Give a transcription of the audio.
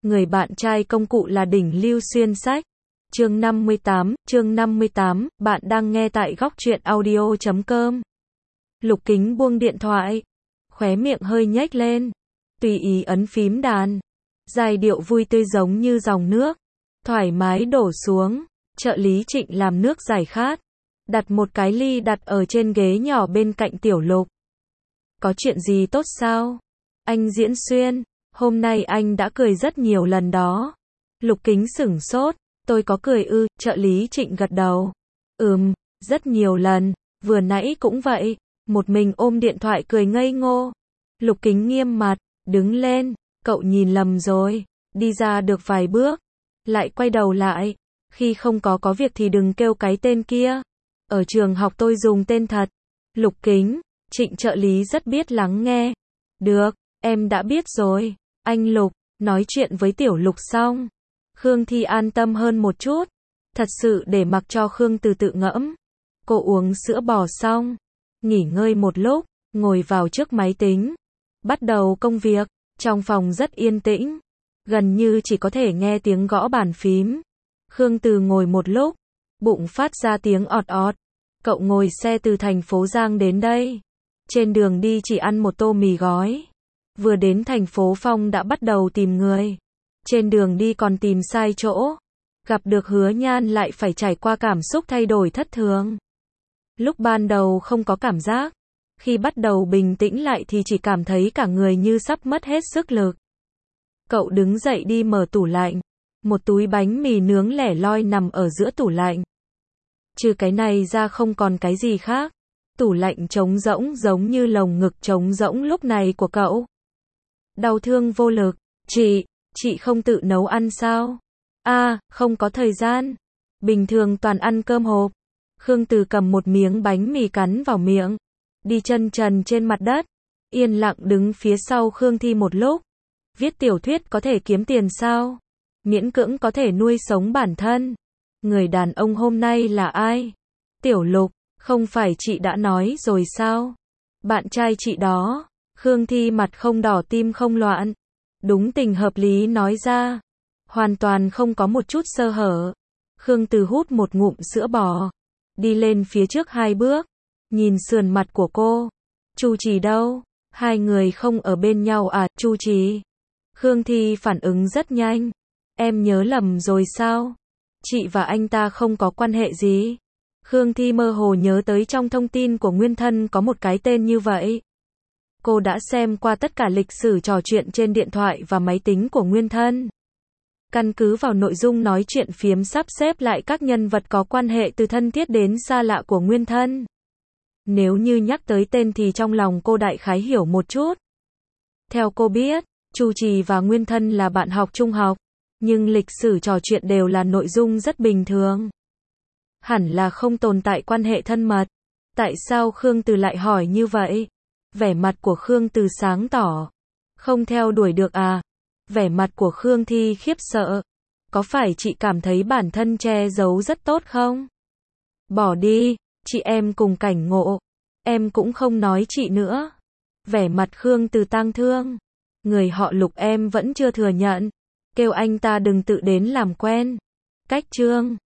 Người bạn trai công cụ là đỉnh lưu xuyên sách. Chương 58, bạn đang nghe tại góc truyện audio.com. Lục Kính buông điện thoại, khóe miệng hơi nhếch lên, tùy ý ấn phím đàn. Giai điệu vui tươi giống như dòng nước, thoải mái đổ xuống. Trợ lý Trịnh làm nước giải khát, đặt một cái ly đặt ở trên ghế nhỏ bên cạnh Tiểu Lục. Có chuyện gì tốt sao? Anh Diễn Xuyên, hôm nay anh đã cười rất nhiều lần đó. Lục Kính sửng sốt, tôi có cười ư? Trợ lý Trịnh gật đầu. Rất nhiều lần, vừa nãy cũng vậy. Một mình ôm điện thoại cười ngây ngô. Lục Kính nghiêm mặt, đứng lên, cậu nhìn lầm rồi. Đi ra được vài bước, lại quay đầu lại. Khi không có việc thì đừng kêu cái tên kia. Ở trường học tôi dùng tên thật. Lục Kính, Trịnh trợ lý rất biết lắng nghe. Được, em đã biết rồi. Anh Lục, nói chuyện với Tiểu Lục xong, Khương Thi an tâm hơn một chút. Thật sự để mặc cho Khương Từ tự ngẫm. Cô uống sữa bò xong, nghỉ ngơi một lúc, ngồi vào trước máy tính, bắt đầu công việc. Trong phòng rất yên tĩnh, gần như chỉ có thể nghe tiếng gõ bàn phím. Khương Từ ngồi một lúc, bụng phát ra tiếng ọt ọt. Cậu ngồi xe từ thành phố Giang đến đây. Trên đường đi chỉ ăn một tô mì gói. Vừa đến thành phố Phong đã bắt đầu tìm người. Trên đường đi còn tìm sai chỗ. Gặp được Hứa Nhan lại phải trải qua cảm xúc thay đổi thất thường. Lúc ban đầu không có cảm giác. Khi bắt đầu bình tĩnh lại thì chỉ cảm thấy cả người như sắp mất hết sức lực. Cậu đứng dậy đi mở tủ lạnh. Một túi bánh mì nướng lẻ loi nằm ở giữa tủ lạnh. Trừ cái này ra không còn cái gì khác. Tủ lạnh trống rỗng giống như lồng ngực trống rỗng lúc này của cậu. Đau thương vô lực. Chị không tự nấu ăn sao? Không có thời gian. Bình thường toàn ăn cơm hộp. Khương Từ cầm một miếng bánh mì cắn vào miệng. Đi chân trần trên mặt đất. Yên lặng đứng phía sau Khương Thi một lúc. Viết tiểu thuyết có thể kiếm tiền sao? Miễn cưỡng có thể nuôi sống bản thân. Người đàn ông hôm nay là ai? Tiểu Lục, không phải chị đã nói rồi sao? Bạn trai chị đó. Khương Thi mặt không đỏ tim không loạn. Đúng tình hợp lý nói ra. Hoàn toàn không có một chút sơ hở. Khương Từ hút một ngụm sữa bò. Đi lên phía trước 2 bước. Nhìn sườn mặt của cô. Chu Trì đâu? Hai người không ở bên nhau à? Chu Trì. Khương Thi phản ứng rất nhanh. Em nhớ lầm rồi sao? Chị và anh ta không có quan hệ gì. Khương Thi mơ hồ nhớ tới trong thông tin của nguyên thân có một cái tên như vậy. Cô đã xem qua tất cả lịch sử trò chuyện trên điện thoại và máy tính của nguyên thân. Căn cứ vào nội dung nói chuyện phiếm sắp xếp lại các nhân vật có quan hệ từ thân thiết đến xa lạ của nguyên thân. Nếu như nhắc tới tên thì trong lòng cô đại khái hiểu một chút. Theo cô biết, Chu Trì và nguyên thân là bạn học trung học, nhưng lịch sử trò chuyện đều là nội dung rất bình thường. Hẳn là không tồn tại quan hệ thân mật. Tại sao Khương Từ lại hỏi như vậy? Vẻ mặt của Khương Từ sáng tỏ. Không theo đuổi được à? Vẻ mặt của Khương Thi khiếp sợ. Có phải chị cảm thấy bản thân che giấu rất tốt không? Bỏ đi, chị em cùng cảnh ngộ. Em cũng không nói chị nữa. Vẻ mặt Khương Từ tang thương. Người họ Lục em vẫn chưa thừa nhận. Kêu anh ta đừng tự đến làm quen. Cách chương